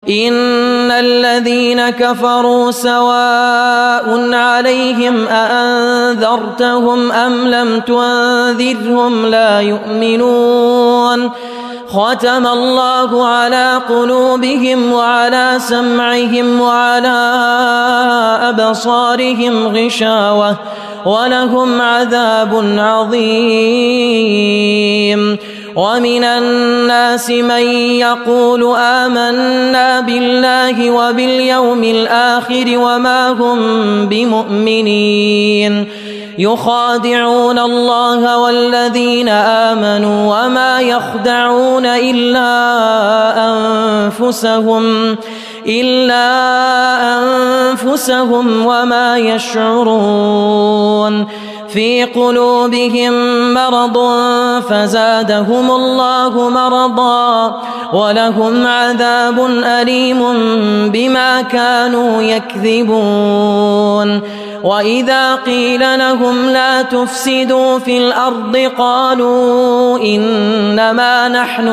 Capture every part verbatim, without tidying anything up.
إن الذين كفروا سواء عليهم أأنذرتهم أم لم تنذرهم لا يؤمنون ختم الله على قلوبهم وعلى سمعهم وعلى أبصارهم غشاوة ولهم عذاب عظيم ومن الناس من يقول آمنا بالله وباليوم الآخر وما هم بمؤمنين يخادعون الله والذين آمنوا وما يخدعون إلا أنفسهم إلا أنفسهم وما يشعرون في قلوبهم مرض فزادهم الله مرضا ولهم عذاب أليم بما كانوا يكذبون وإذا قيل لهم لا تفسدوا في الأرض قالوا إنما نحن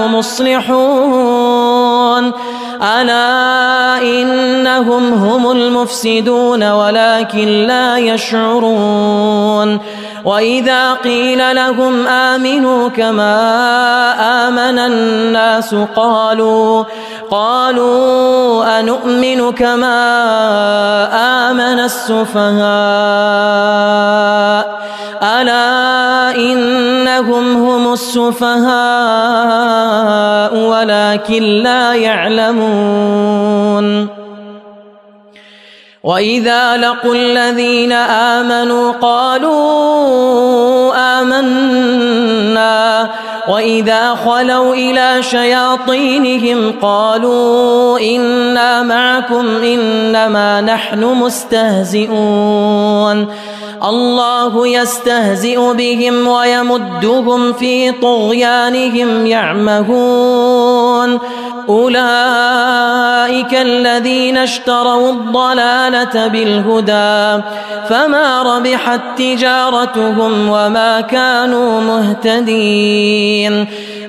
مصلحون ألا إنهم هم المفسدون ولكن لا يشعرون وإذا قيل لهم آمنوا كما آمن الناس قالوا قالوا أنؤمن كما آمن السفهاء ألا إنهم هم السفهاء ولكن لا يعلمون وإذا لقوا الذين آمنوا قالوا آمنا وإذا خلوا إلى شياطينهم قالوا إنا معكم إنما نحن مستهزئون الله يستهزئ بهم ويمدهم في طغيانهم يعمهون أولئك الذين اشتروا الضلالة بالهدى فما ربحت تجارتهم وما كانوا مهتدين